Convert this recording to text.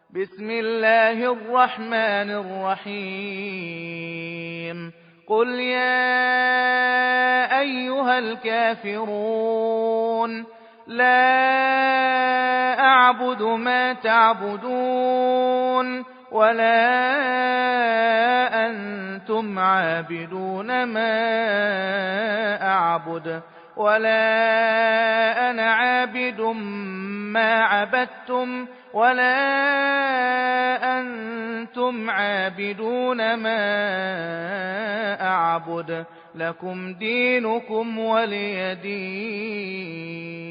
بسم الله الرحمن الرحيم قل يا أيها الكافرون لا أعبد ما تعبدون ولا أنتم عابدون ما أعبد ولا أنا عابد ما عبدتم ولا أنتم عابدون ما أعبد لكم دينكم ولي دين.